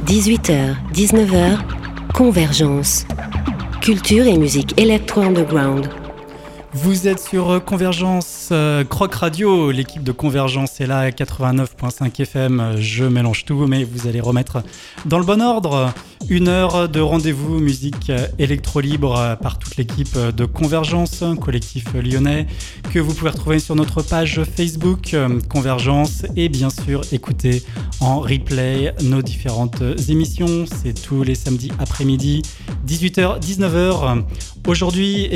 18h, 19h, Convergence. Culture et musique électro-underground. Vous êtes sur Convergence Croc Radio, l'équipe de Convergence est là à 89.5 FM, je mélange tout mais vous allez remettre dans le bon ordre. Une heure de rendez-vous musique électro-libre par toute l'équipe de Convergence, collectif lyonnais, que vous pouvez retrouver sur notre page Facebook Convergence et bien sûr écouter en replay nos différentes émissions. C'est tous les samedis après-midi, 18h, 19h. Aujourd'hui,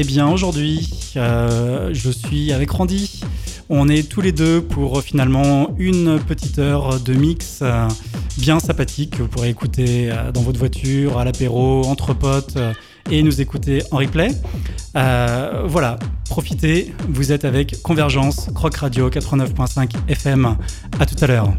je suis avec Randy. On est tous les deux pour finalement une petite heure de mix bien sympathique que vous pourrez écouter dans votre voiture, à l'apéro, entre potes et nous écouter en replay. Voilà, profitez, vous êtes avec Convergence, Croc Radio 89.5 FM. À tout à l'heure.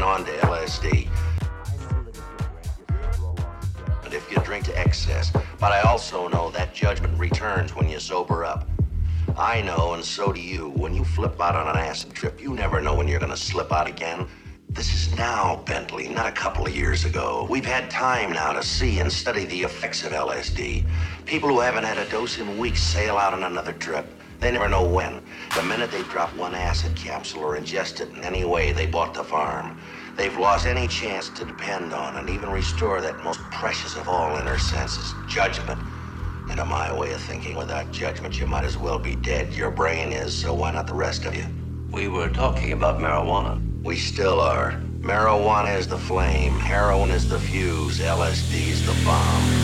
on to LSD. And if you drink to excess, but I also know that judgment returns when you sober up. I know, and so do you, when you flip out on an acid trip, you never know when you're gonna slip out again. This is now, Bentley, not a couple of years ago. We've had time now to see and study the effects of LSD. People who haven't had a dose in weeks sail out on another trip. They never know when. The minute they drop one acid capsule or ingest it in any way, they bought the farm. They've lost any chance to depend on and even restore that most precious of all inner senses, judgment. And in my way of thinking, without judgment, you might as well be dead. Your brain is, so why not the rest of you? We were talking about marijuana. We still are. Marijuana is the flame, heroin is the fuse, LSD is the bomb.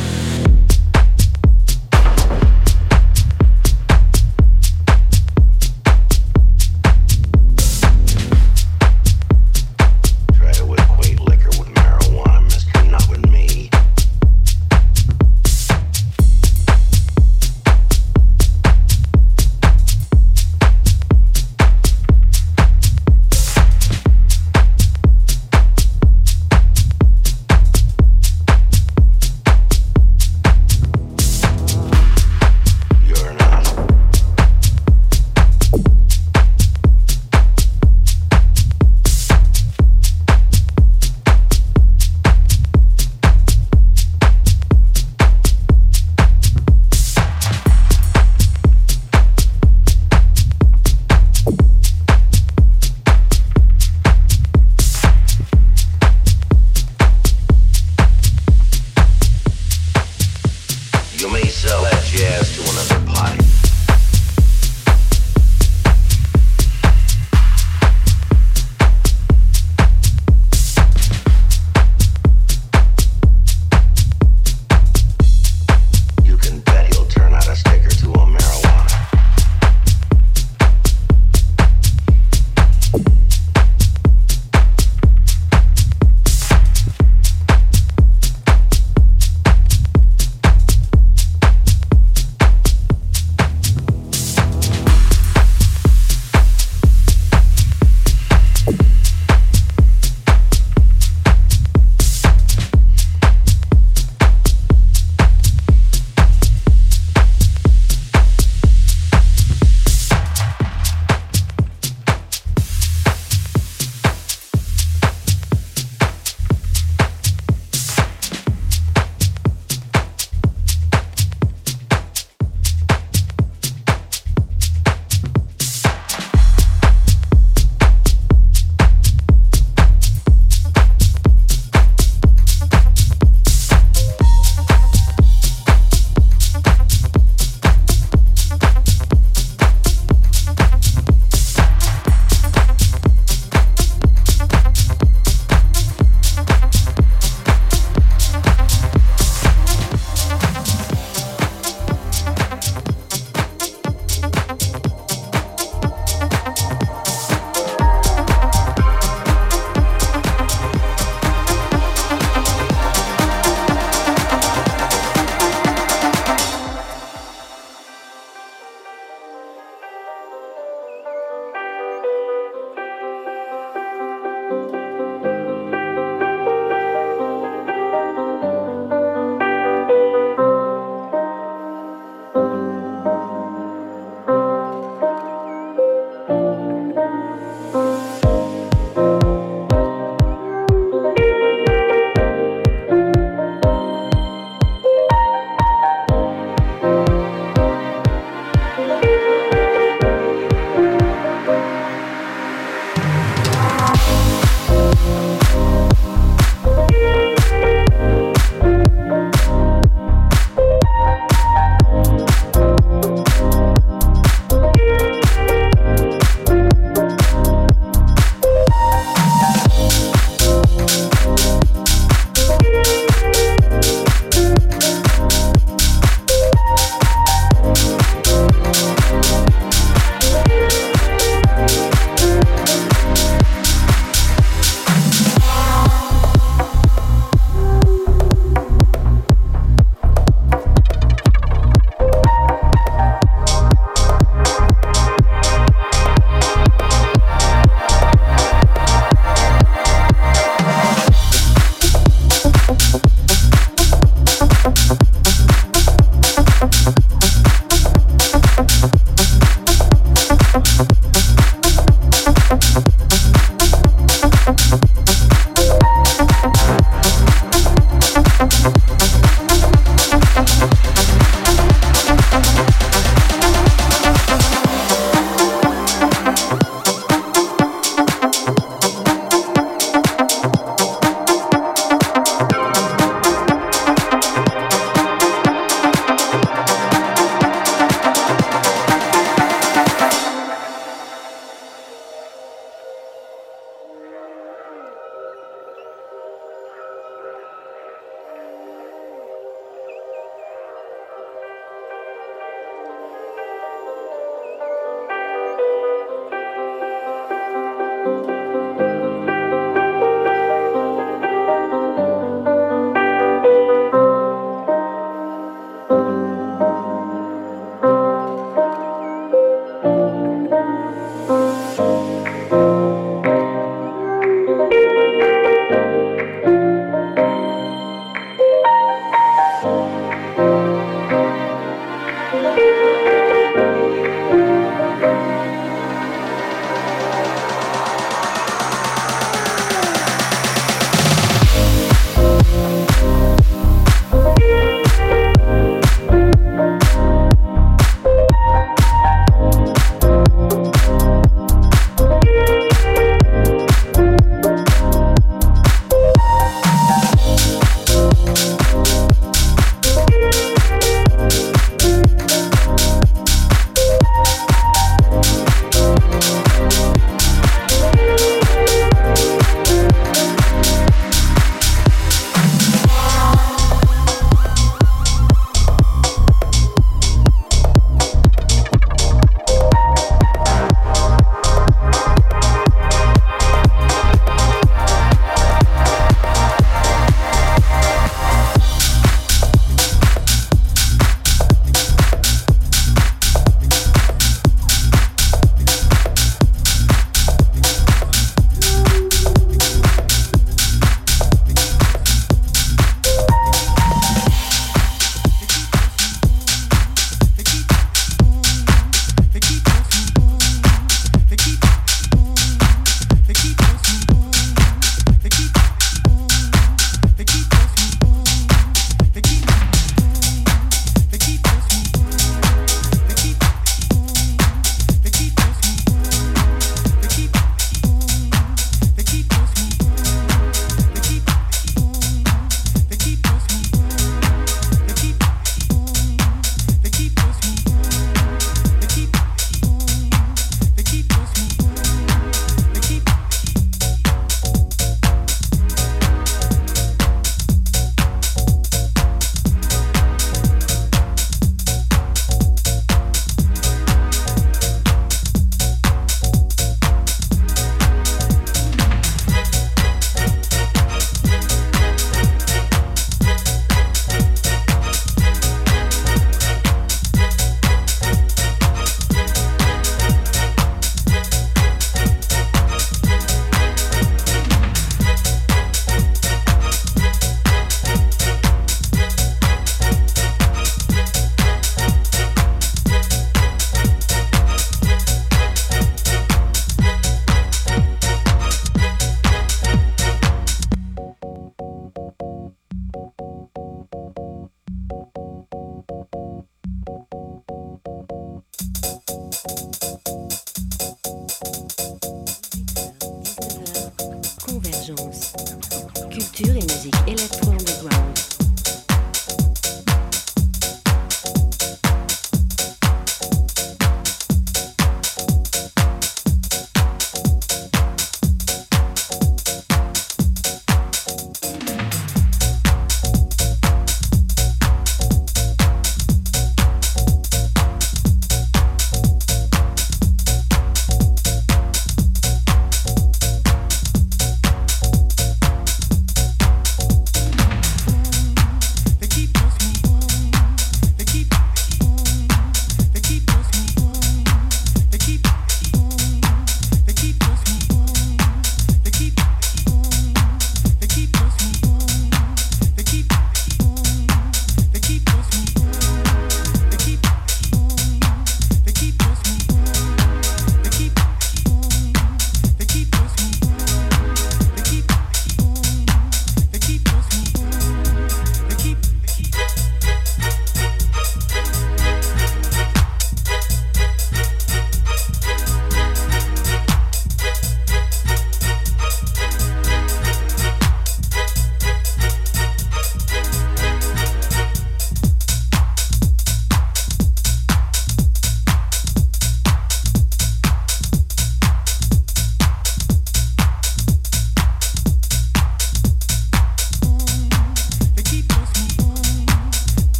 Culture et musique électro-underground.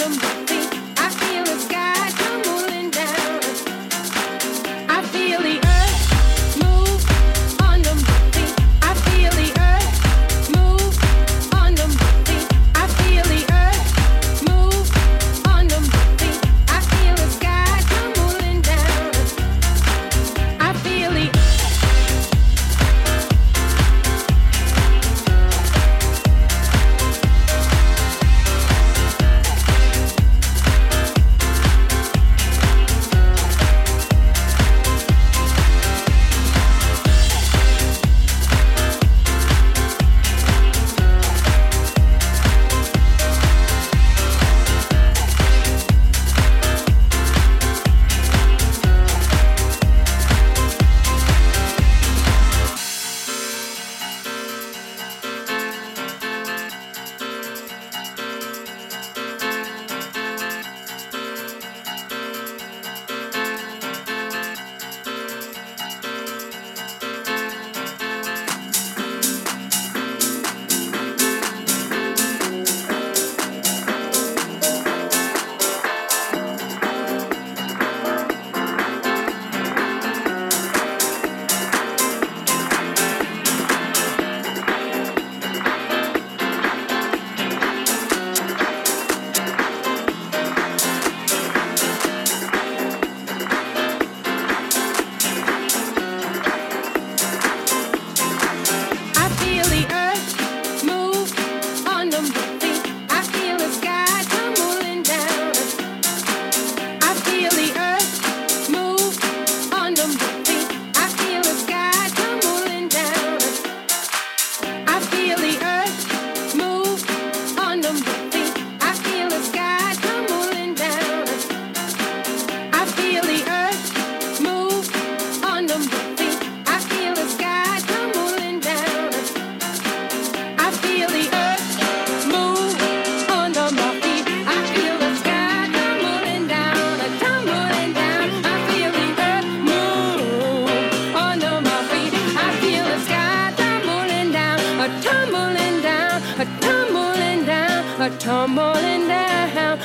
tumbling down,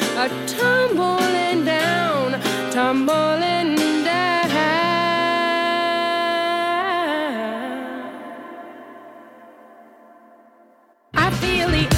tumbling down, tumbling down. I feel it.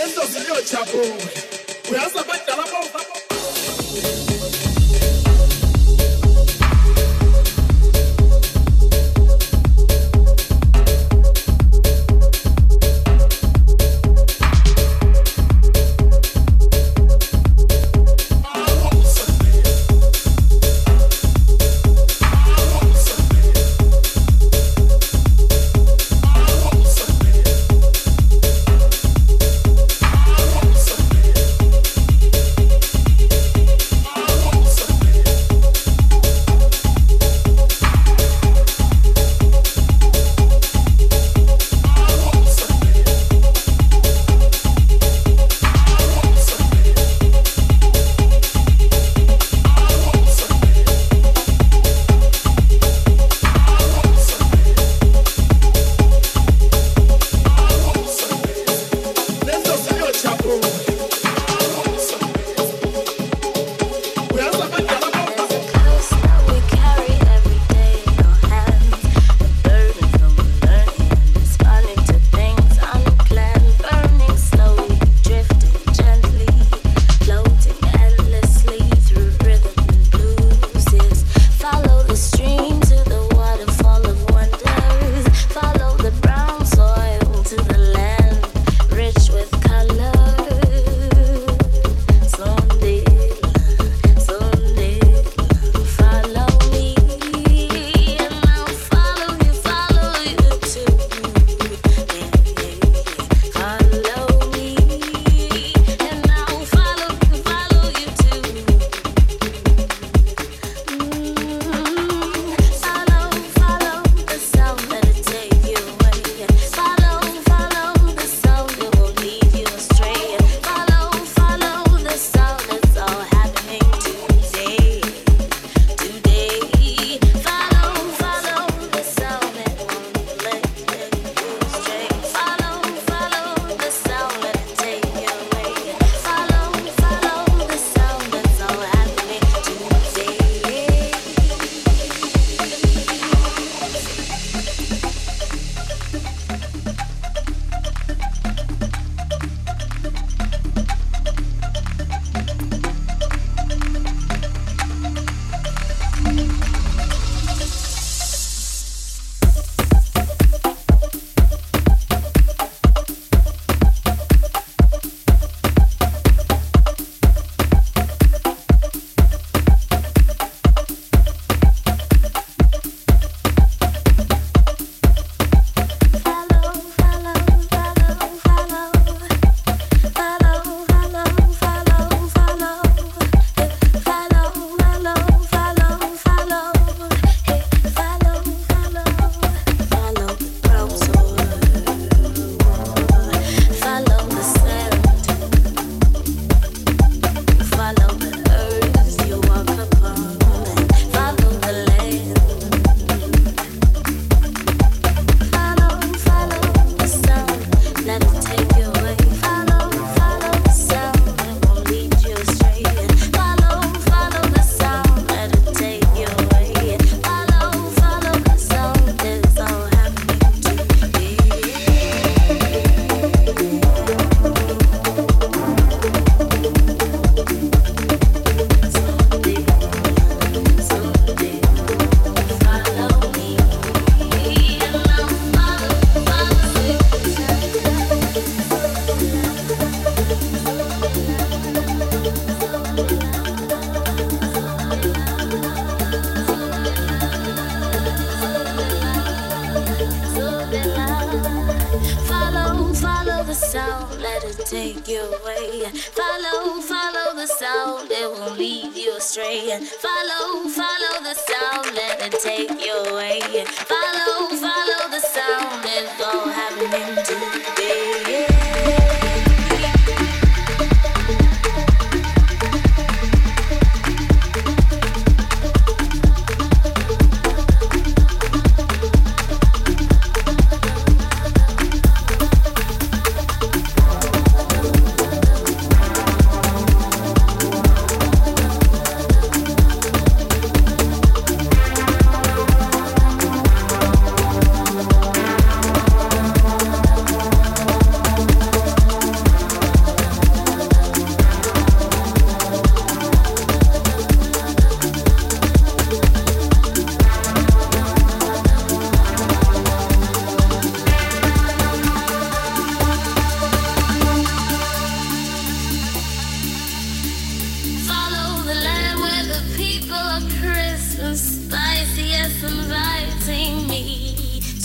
take you away. Follow, follow the sound, it won't lead you astray. Follow, follow the sound, let it take you away. Follow, follow the sound, it's all happening today.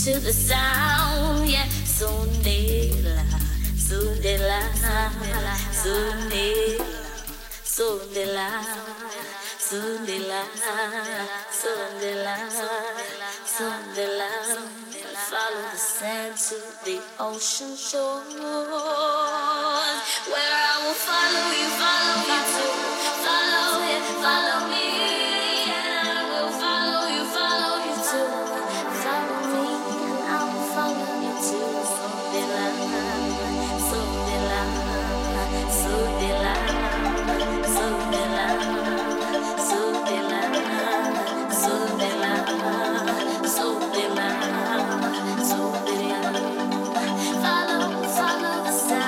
to the sound, yeah. Sundela, Sundela, Sundela, Sundela, Sundela, Sundela, Sundela. Follow the sand to the ocean shore, where I will follow you too. Follow it, follow me, and I will follow you too. Follow me, and I will follow you too. Sundela, Sundela, Sundela, Sundela, Sundela, Sundela, Sundela, Sundela. Follow the sound.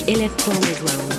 Electro Underground.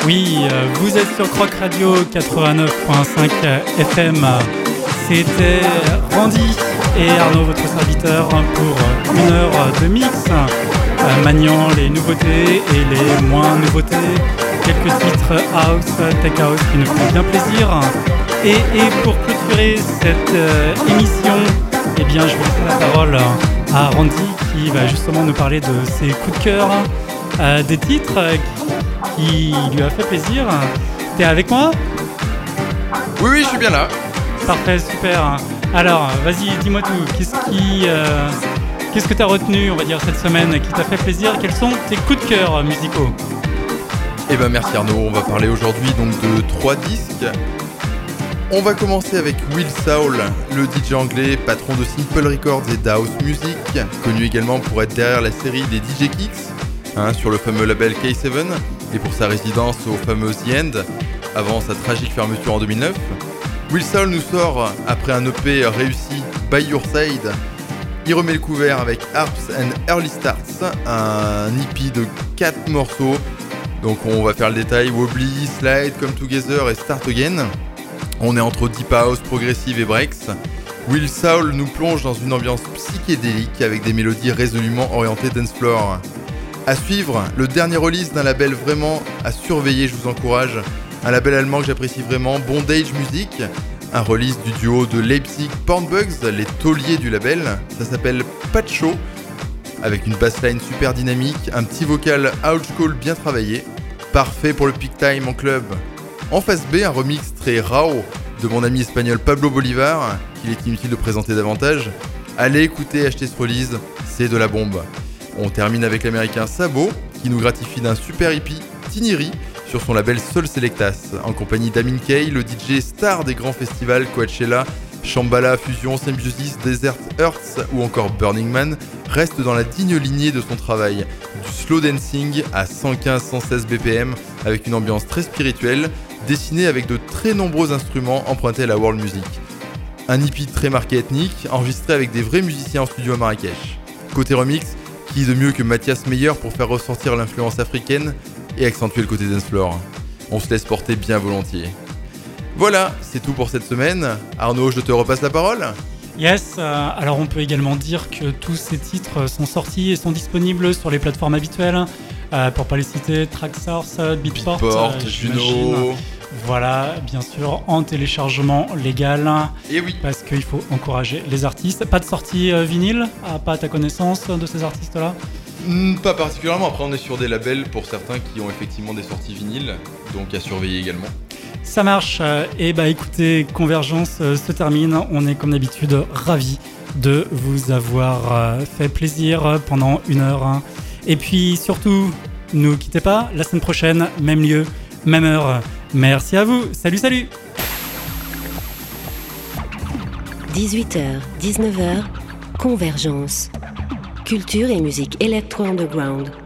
Oui, vous êtes sur Croc Radio 89.5 FM. C'était Randy et Arnaud, votre serviteur, pour une heure de mix, maniant les nouveautés et les moins nouveautés, quelques titres house, tech house qui nous font bien plaisir. Et pour clôturer cette émission, eh bien, je vais laisser la parole à Randy qui va justement nous parler de ses coups de cœur, des titres qui lui a fait plaisir. T'es avec moi ? Oui, je suis bien là. Parfait, super. Alors, vas-y, dis-moi tout. Qu'est-ce que t'as retenu, on va dire, cette semaine qui t'a fait plaisir ? Quels sont tes coups de cœur musicaux ? Eh ben merci Arnaud, on va parler aujourd'hui donc de 3 disques. On va commencer avec Will Saul, le DJ anglais, patron de Simple Records et d'House Music, connu également pour être derrière la série des DJ Kicks, sur le fameux label K7, et pour sa résidence au fameux The End, avant sa tragique fermeture en 2009. Will Saul nous sort, après un EP réussi, By Your Side, il remet le couvert avec Harps and Early Starts, un EP de 4 morceaux. Donc on va faire le détail, Wobbly, Slide, Come Together et Start Again. On est entre Deep House, Progressive et Breaks. Will Saul nous plonge dans une ambiance psychédélique avec des mélodies résolument orientées dance floor. À suivre, le dernier release d'un label vraiment à surveiller, je vous encourage. Un label allemand que j'apprécie vraiment, Bondage Music. Un release du duo de Leipzig Pornbugs, les tauliers du label. Ça s'appelle Pacho, avec une bassline super dynamique, un petit vocal old school bien travaillé. Parfait pour le peak time en club. En face B, un remix très rao de mon ami espagnol Pablo Bolivar, qu'il est inutile de présenter davantage. Allez écouter et acheter ce release, c'est de la bombe. On termine avec l'américain Sabo, qui nous gratifie d'un super hippie, Tiniri, sur son label Soul Selectas, en compagnie d'Amin Kay, le DJ star des grands festivals Coachella, Shambhala, Fusion, Symbiosis, Desert Earths ou encore Burning Man, reste dans la digne lignée de son travail, du slow dancing à 115-116 BPM, avec une ambiance très spirituelle, dessinée avec de très nombreux instruments empruntés à la world music. Un hippie très marqué ethnique, enregistré avec des vrais musiciens en studio à Marrakech. Côté remix, qui de mieux que Mathias Meyer pour faire ressortir l'influence africaine et accentuer le côté dance floor. On se laisse porter bien volontiers. Voilà, c'est tout pour cette semaine. Arnaud, je te repasse la parole. Yes, alors on peut également dire que tous ces titres sont sortis et sont disponibles sur les plateformes habituelles. Pour pas les citer, Tracksource, Beatport, Juno. Voilà, bien sûr, en téléchargement légal. Et oui. Parce qu'il faut encourager les artistes. Pas de sortie vinyle, pas à ta connaissance de ces artistes-là ? Pas particulièrement, après on est sur des labels pour certains qui ont effectivement des sorties vinyles, donc à surveiller également. Ça marche, et bah écoutez, Convergence se termine, on est comme d'habitude ravis de vous avoir fait plaisir pendant une heure. Et puis surtout, ne quittez pas, la semaine prochaine, même lieu, même heure. Merci à vous, salut 18h, 19h, Convergence. Culture et musique électro-underground.